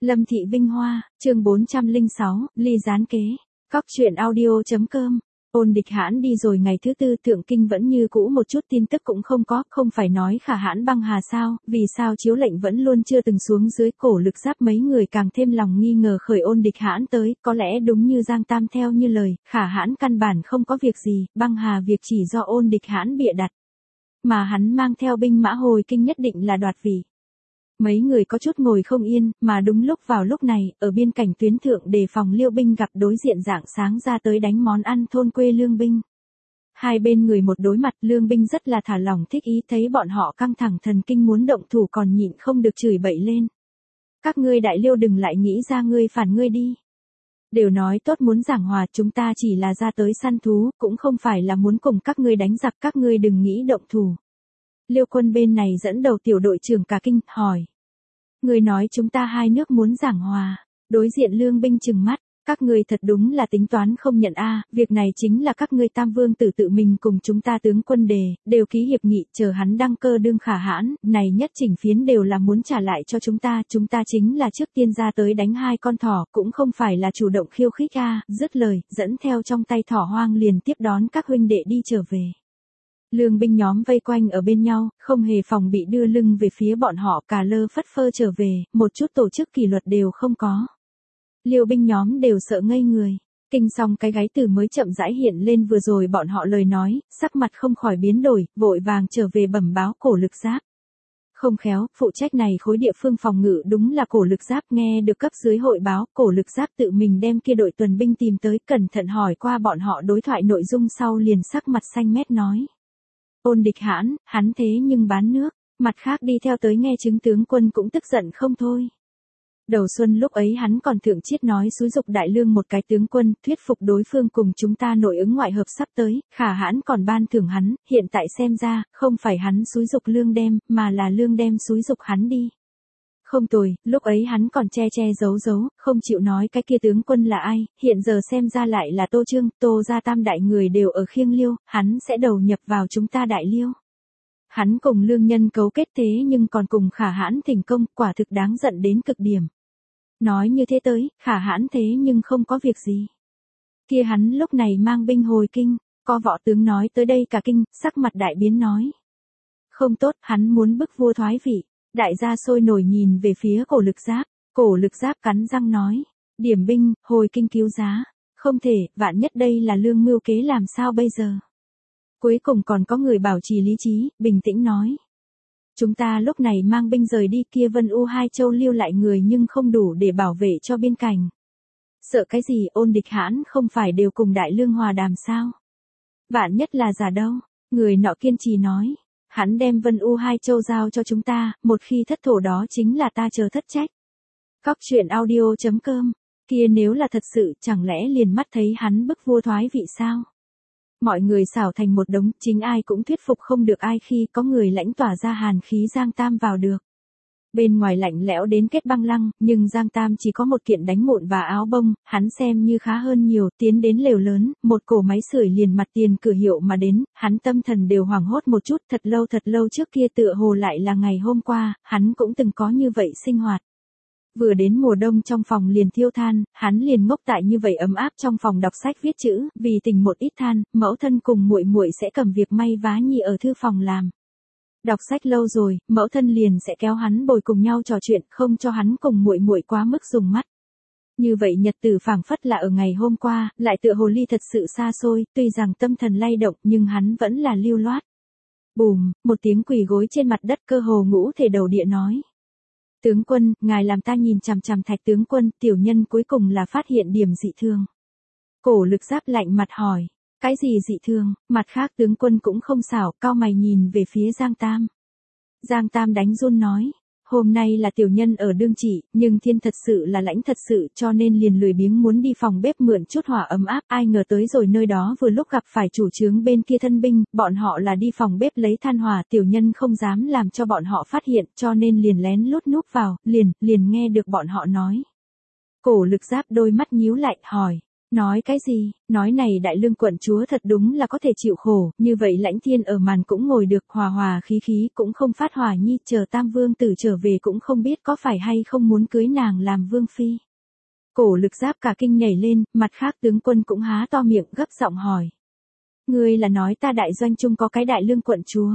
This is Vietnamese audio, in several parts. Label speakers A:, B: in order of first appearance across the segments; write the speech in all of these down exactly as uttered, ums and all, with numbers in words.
A: Lâm Thị Vinh Hoa, chương bốn trăm lẻ sáu, ly gián kế. Cóc truyện audio.com. Ôn Địch Hãn đi rồi ngày thứ tư Thượng Kinh vẫn như cũ một chút tin tức cũng không có, không phải nói Khả Hãn băng hà sao, vì sao chiếu lệnh vẫn luôn chưa từng xuống dưới. Cổ Lực Giáp mấy người càng thêm lòng nghi ngờ khởi Ôn Địch Hãn tới, có lẽ đúng như Giang Tam theo như lời, Khả Hãn căn bản không có việc gì, băng hà việc chỉ do Ôn Địch Hãn bịa đặt. Mà hắn mang theo binh mã hồi kinh nhất định là đoạt vị. Mấy người có chút ngồi không yên, mà đúng lúc vào lúc này, ở biên cảnh tuyến thượng đề phòng Liêu binh gặp đối diện dạng sáng ra tới đánh món ăn thôn quê Lương binh. Hai bên người một đối mặt, Lương binh rất là thả lỏng thích ý, thấy bọn họ căng thẳng thần kinh muốn động thủ còn nhịn không được chửi bậy lên. Các ngươi đại Liêu đừng lại nghĩ ra ngươi phản ngươi đi. Đều nói tốt muốn giảng hòa, chúng ta chỉ là ra tới săn thú, cũng không phải là muốn cùng các ngươi đánh giặc, các ngươi đừng nghĩ động thủ. Liêu quân bên này dẫn đầu tiểu đội trưởng cả kinh, hỏi. Người nói chúng ta hai nước muốn giảng hòa, đối diện Lương binh trừng mắt, các ngươi thật đúng là tính toán không nhận a, việc này chính là các ngươi Tam Vương tử tự mình cùng chúng ta tướng quân đề, đều ký hiệp nghị, chờ hắn đăng cơ đương Khả Hãn, này nhất chỉnh phiến đều là muốn trả lại cho chúng ta, chúng ta chính là trước tiên ra tới đánh hai con thỏ, cũng không phải là chủ động khiêu khích a, dứt lời, dẫn theo trong tay thỏ hoang liền tiếp đón các huynh đệ đi trở về. Lương binh nhóm vây quanh ở bên nhau, không hề phòng bị đưa lưng về phía bọn họ, cà lơ phất phơ trở về, một chút tổ chức kỷ luật đều không có. Liêu binh nhóm đều sợ ngây người, kinh xong cái gáy từ mới chậm rãi hiện lên vừa rồi bọn họ lời nói, sắc mặt không khỏi biến đổi, vội vàng trở về bẩm báo Cổ Lực Giáp. Không khéo, phụ trách này khối địa phương phòng ngự đúng là Cổ Lực Giáp, nghe được cấp dưới hội báo, Cổ Lực Giáp tự mình đem kia đội tuần binh tìm tới, cẩn thận hỏi qua bọn họ đối thoại nội dung sau liền sắc mặt xanh mét nói. Ôn Địch Hãn, hắn thế nhưng bán nước, mặt khác đi theo tới nghe chứng tướng quân cũng tức giận không thôi. Đầu xuân lúc ấy hắn còn thượng chiết nói xúi dục đại lương một cái tướng quân, thuyết phục đối phương cùng chúng ta nội ứng ngoại hợp sắp tới, Khả Hãn còn ban thưởng hắn, hiện tại xem ra, không phải hắn xúi dục lương đem, mà là lương đem xúi dục hắn đi. Không tồi, lúc ấy hắn còn che che giấu giấu, không chịu nói cái kia tướng quân là ai, hiện giờ xem ra lại là Tô Trương, Tô gia tam đại người đều ở Khiêng Liêu, hắn sẽ đầu nhập vào chúng ta đại Liêu. Hắn cùng lương nhân cấu kết thế nhưng còn cùng Khả Hãn thành công, quả thực đáng giận đến cực điểm. Nói như thế tới, Khả Hãn thế nhưng không có việc gì. Kia hắn lúc này mang binh hồi kinh, có võ tướng nói tới đây cả kinh, sắc mặt đại biến nói. Không tốt, hắn muốn bức vua thoái vị. Đại gia sôi nổi nhìn về phía Cổ Lực Giáp, Cổ Lực Giáp cắn răng nói, điểm binh, hồi kinh cứu giá, không thể, vạn nhất đây là lương mưu kế làm sao bây giờ. Cuối cùng còn có người bảo trì lý trí, bình tĩnh nói. Chúng ta lúc này mang binh rời đi, kia Vân U hai châu Liêu lại người nhưng không đủ để bảo vệ cho biên cảnh. Sợ cái gì, Ôn Địch Hãn không phải đều cùng đại lương hòa đàm sao? Vạn nhất là giả đâu, người nọ kiên trì nói. Hắn đem Vân U hai châu giao cho chúng ta, một khi thất thổ đó chính là ta chờ thất trách. Cóc truyện audio.com, kia nếu là thật sự chẳng lẽ liền mắt thấy hắn bức vua thoái vị sao? Mọi người xảo thành một đống, chính ai cũng thuyết phục không được ai khi có người lãnh tỏa ra hàn khí Giang Tam vào được. Bên ngoài lạnh lẽo đến kết băng lăng, nhưng Giang Tam chỉ có một kiện đánh mụn và áo bông, hắn xem như khá hơn nhiều, tiến đến lều lớn, một cổ máy sưởi liền mặt tiền cửa hiệu mà đến, hắn tâm thần đều hoảng hốt một chút, thật lâu thật lâu trước kia tựa hồ lại là ngày hôm qua, hắn cũng từng có như vậy sinh hoạt. Vừa đến mùa đông trong phòng liền thiêu than, hắn liền ngốc tại như vậy ấm áp trong phòng đọc sách viết chữ, vì tình một ít than, mẫu thân cùng muội muội sẽ cầm việc may vá nhi ở thư phòng làm. Đọc sách lâu rồi, mẫu thân liền sẽ kéo hắn bồi cùng nhau trò chuyện, không cho hắn cùng muội muội quá mức dùng mắt. Như vậy nhật tử phảng phất là ở ngày hôm qua, lại tựa hồ ly thật sự xa xôi, tuy rằng tâm thần lay động nhưng hắn vẫn là lưu loát. Bùm, một tiếng quỳ gối trên mặt đất cơ hồ ngũ thể đầu địa nói. Tướng quân, ngài làm ta nhìn chằm chằm Thạch tướng quân, tiểu nhân cuối cùng là phát hiện điểm dị thường. Cổ Lực Giáp lạnh mặt hỏi. Cái gì dị thường, mặt khác tướng quân cũng không xảo, cao mày nhìn về phía Giang Tam. Giang Tam đánh run nói, hôm nay là tiểu nhân ở đương trị, nhưng thiên thật sự là lãnh thật sự cho nên liền lười biếng muốn đi phòng bếp mượn chút hỏa ấm áp, ai ngờ tới rồi nơi đó vừa lúc gặp phải chủ trướng bên kia thân binh, bọn họ là đi phòng bếp lấy than hỏa, tiểu nhân không dám làm cho bọn họ phát hiện cho nên liền lén lút núp vào, liền, liền nghe được bọn họ nói. Cổ Lực Giáp đôi mắt nhíu lại, hỏi. Nói cái gì, nói này đại lương quận chúa thật đúng là có thể chịu khổ, như vậy Lãnh Thiên ở màn cũng ngồi được hòa hòa khí khí cũng không phát hỏa nhi, chờ Tam Vương tử trở về cũng không biết có phải hay không muốn cưới nàng làm vương phi. Cổ Lực Giáp cả kinh nhảy lên, mặt khác tướng quân cũng há to miệng gấp giọng hỏi. Ngươi là nói ta đại doanh trung có cái đại lương quận chúa?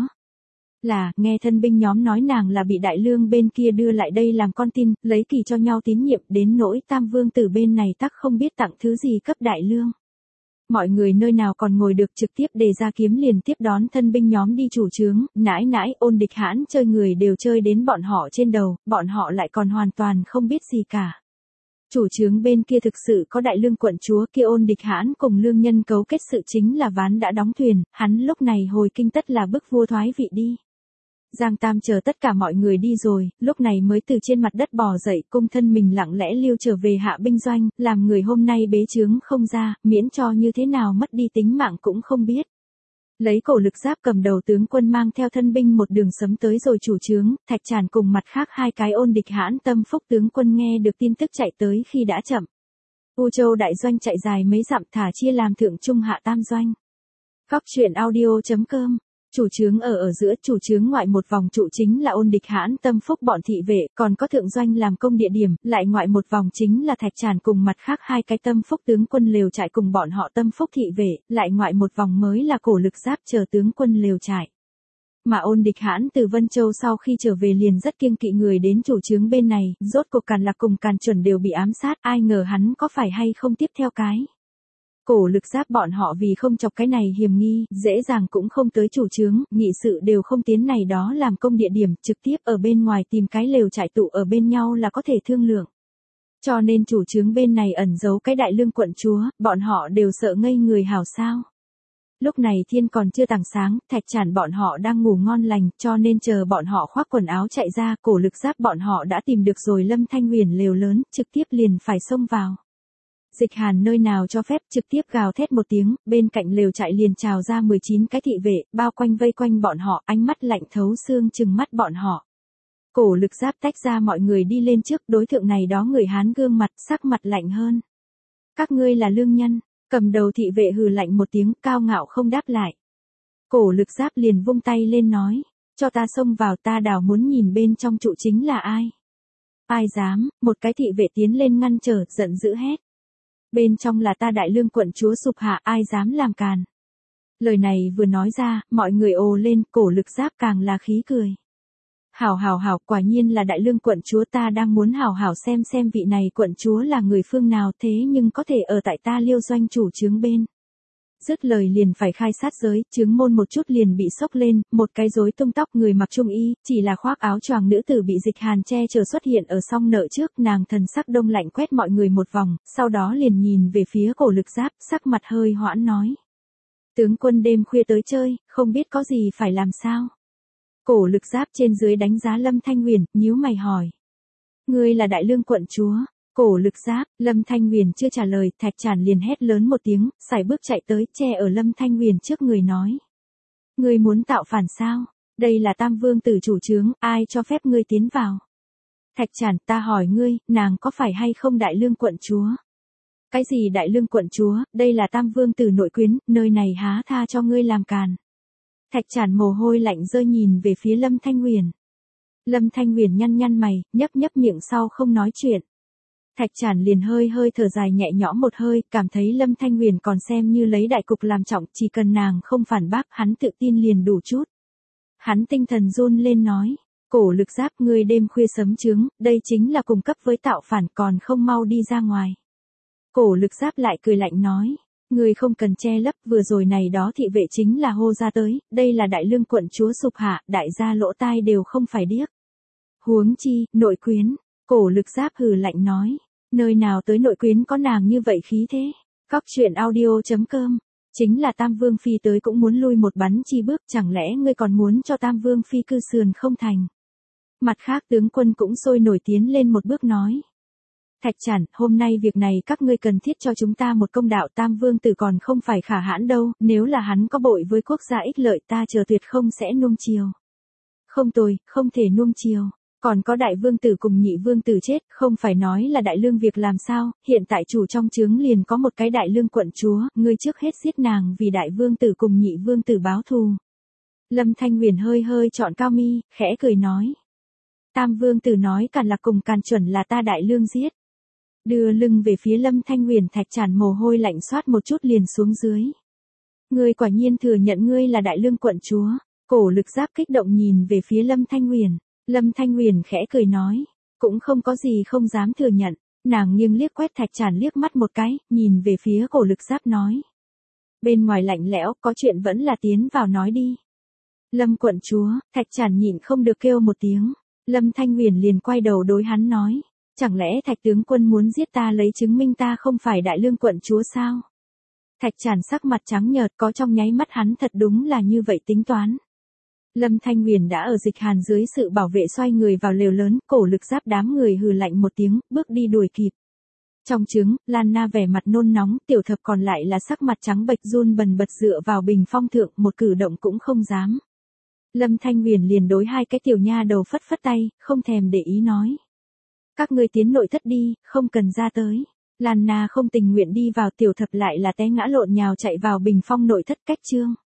A: Là, nghe thân binh nhóm nói nàng là bị đại lương bên kia đưa lại đây làm con tin, lấy kỳ cho nhau tín nhiệm, đến nỗi Tam Vương tử bên này tắc không biết tặng thứ gì cấp đại lương. Mọi người nơi nào còn ngồi được, trực tiếp đề ra kiếm liền tiếp đón thân binh nhóm đi chủ trướng, nãi nãi Ôn Địch Hãn chơi người đều chơi đến bọn họ trên đầu, bọn họ lại còn hoàn toàn không biết gì cả. Chủ trướng bên kia thực sự có đại lương quận chúa, kia Ôn Địch Hãn cùng lương nhân cấu kết sự chính là ván đã đóng thuyền, hắn lúc này hồi kinh tất là bức vua thoái vị đi. Giang Tam chờ tất cả mọi người đi rồi, lúc này mới từ trên mặt đất bò dậy, cung thân mình lặng lẽ lưu trở về hạ binh doanh, làm người hôm nay bế trướng không ra, miễn cho như thế nào mất đi tính mạng cũng không biết. Lấy Cổ Lực Giáp cầm đầu tướng quân mang theo thân binh một đường sấm tới rồi chủ trướng, Thạch Tràn cùng mặt khác hai cái Ôn Địch Hãn tâm phúc tướng quân nghe được tin tức chạy tới khi đã chậm. U Châu đại doanh chạy dài mấy dặm thả chia làm thượng trung hạ tam doanh. Góc truyện audio chấm com. Chủ trướng ở ở giữa, chủ trướng ngoại một vòng trụ chính là Ôn Địch Hãn tâm phúc bọn thị vệ, còn có thượng doanh làm công địa điểm, lại ngoại một vòng chính là Thạch Tràn cùng mặt khác hai cái tâm phúc tướng quân lều trại cùng bọn họ tâm phúc thị vệ, lại ngoại một vòng mới là Cổ Lực Giáp chờ tướng quân lều trại. Mà Ôn Địch Hãn từ Vân Châu sau khi trở về liền rất kiêng kỵ người đến chủ trướng bên này, rốt cuộc Càn Lạc cùng Càn Chuẩn đều bị ám sát, ai ngờ hắn có phải hay không tiếp theo cái. Cổ Lực Giáp bọn họ vì không chọc cái này hiểm nghi, dễ dàng cũng không tới chủ trướng, nghị sự đều không tiến này đó làm công địa điểm, trực tiếp ở bên ngoài tìm cái lều trại tụ ở bên nhau là có thể thương lượng. Cho nên chủ trướng bên này ẩn giấu cái đại lương quận chúa, bọn họ đều sợ ngây người hảo sao. Lúc này thiên còn chưa tảng sáng, Thạch Tràn bọn họ đang ngủ ngon lành, cho nên chờ bọn họ khoác quần áo chạy ra, Cổ Lực Giáp bọn họ đã tìm được rồi Lâm Thanh Huyền lều lớn, trực tiếp liền phải xông vào. Dịch Hàn nơi nào cho phép, trực tiếp gào thét một tiếng, bên cạnh lều trại liền trào ra mười chín cái thị vệ, bao quanh vây quanh bọn họ, ánh mắt lạnh thấu xương trừng mắt bọn họ. Cổ Lực Giáp tách ra mọi người đi lên trước, đối tượng này đó người Hán gương mặt, sắc mặt lạnh hơn. Các ngươi là lương nhân, cầm đầu thị vệ hừ lạnh một tiếng, cao ngạo không đáp lại. Cổ Lực Giáp liền vung tay lên nói, cho ta xông vào, ta đảo muốn nhìn bên trong trụ chính là ai. Ai dám, một cái thị vệ tiến lên ngăn trở, giận dữ hét. Bên trong là ta đại lương quận chúa Sụp Hạ, ai dám làm càn. Lời này vừa nói ra, mọi người ồ lên, Cổ Lực Giáp càng là khí cười. Hảo hảo hảo, quả nhiên là đại lương quận chúa, ta đang muốn hảo hảo xem xem vị này quận chúa là người phương nào, thế nhưng có thể ở tại ta Liêu doanh chủ trướng bên. Dứt lời liền phải khai sát giới, trướng môn một chút liền bị sốc lên, một cái rối tung tóc người mặc trung y, chỉ là khoác áo choàng nữ tử bị Dịch Hàn che chở xuất hiện ở song nợ trước, nàng thần sắc đông lạnh quét mọi người một vòng, sau đó liền nhìn về phía Cổ Lực Giáp, sắc mặt hơi hoãn nói. Tướng quân đêm khuya tới chơi, không biết có gì phải làm sao. Cổ Lực Giáp trên dưới đánh giá Lâm Thanh Huyền, nhíu mày hỏi. Ngươi là đại lương quận chúa? Cổ Lực Giáp, Lâm Thanh Huyền chưa trả lời, Thạch Tràn liền hét lớn một tiếng, sải bước chạy tới, che ở Lâm Thanh Huyền trước người nói. Ngươi muốn tạo phản sao? Đây là Tam Vương tử chủ trướng, ai cho phép ngươi tiến vào? Thạch Tràn, ta hỏi ngươi, nàng có phải hay không đại lương quận chúa? Cái gì đại lương quận chúa, đây là Tam Vương tử nội quyến, nơi này há tha cho ngươi làm càn. Thạch Tràn mồ hôi lạnh rơi nhìn về phía Lâm Thanh Huyền. Lâm Thanh Huyền nhăn nhăn mày, nhấp nhấp miệng sau không nói chuyện. Thạch Tràn liền hơi hơi thở dài nhẹ nhõm một hơi, cảm thấy Lâm Thanh Huyền còn xem như lấy đại cục làm trọng, chỉ cần nàng không phản bác, hắn tự tin liền đủ chút. Hắn tinh thần run lên nói, Cổ Lực Giáp, ngươi đêm khuya sấm trướng, đây chính là cùng cấp với tạo phản, còn không mau đi ra ngoài. Cổ Lực Giáp lại cười lạnh nói, ngươi không cần che lấp, vừa rồi này đó thị vệ chính là hô ra tới, đây là đại lương quận chúa Sụp Hạ, đại gia lỗ tai đều không phải điếc. Huống chi, nội quyến, Cổ Lực Giáp hừ lạnh nói. Nơi nào tới nội quyến có nàng như vậy khí thế. Góc truyện audio chấm com. Chính là Tam Vương Phi tới cũng muốn lui một bắn chi bước, chẳng lẽ ngươi còn muốn cho Tam Vương Phi cư sườn không thành. Mặt khác tướng quân cũng sôi nổi tiến lên một bước nói. Thạch Tràn, hôm nay việc này các ngươi cần thiết cho chúng ta một công đạo, Tam Vương tử còn không phải khả hãn đâu, nếu là hắn có bội với quốc gia ích lợi ta chờ tuyệt không sẽ nuông chiều. Không tồi, không thể nuông chiều. Còn có đại vương tử cùng nhị vương tử chết, không phải nói là đại lương việc làm sao, hiện tại chủ trong trướng liền có một cái đại lương quận chúa, ngươi trước hết giết nàng vì đại vương tử cùng nhị vương tử báo thù. Lâm Thanh Huyền hơi hơi trọn cao mi, khẽ cười nói. Tam vương tử nói Càn Lạc cùng Càn Chuẩn là ta đại lương giết. Đưa lưng về phía Lâm Thanh Huyền, Thạch Tràn mồ hôi lạnh xoát một chút liền xuống dưới. Ngươi quả nhiên thừa nhận ngươi là đại lương quận chúa. Cổ Lực Giáp kích động nhìn về phía Lâm Thanh Huyền. Lâm Thanh Huyền khẽ cười nói. Cũng không có gì không dám thừa nhận. Nàng nghiêng liếc quét Thạch Tràn liếc mắt một cái, nhìn về phía Cổ Lực Giáp nói. Bên ngoài lạnh lẽo, có chuyện vẫn là tiến vào nói đi. Lâm quận chúa, Thạch Tràn nhịn không được kêu một tiếng. Lâm Thanh Huyền liền quay đầu đối hắn nói. Chẳng lẽ Thạch tướng quân muốn giết ta lấy chứng minh ta không phải đại lương quận chúa sao? Thạch Tràn sắc mặt trắng nhợt, có trong nháy mắt hắn thật đúng là như vậy tính toán. Lâm Thanh Huyền đã ở Dịch Hàn dưới sự bảo vệ xoay người vào lều lớn, Cổ Lực Giáp đám người hừ lạnh một tiếng, bước đi đuổi kịp. Trong trứng, Lan Na vẻ mặt nôn nóng, Tiểu Thập còn lại là sắc mặt trắng bệch run bần bật dựa vào bình phong thượng, một cử động cũng không dám. Lâm Thanh Huyền liền đối hai cái tiểu nha đầu phất phất tay, không thèm để ý nói. Các ngươi tiến nội thất đi, không cần ra tới. Lan Na không tình nguyện đi vào, Tiểu Thập lại là té ngã lộn nhào chạy vào bình phong nội thất cách trương.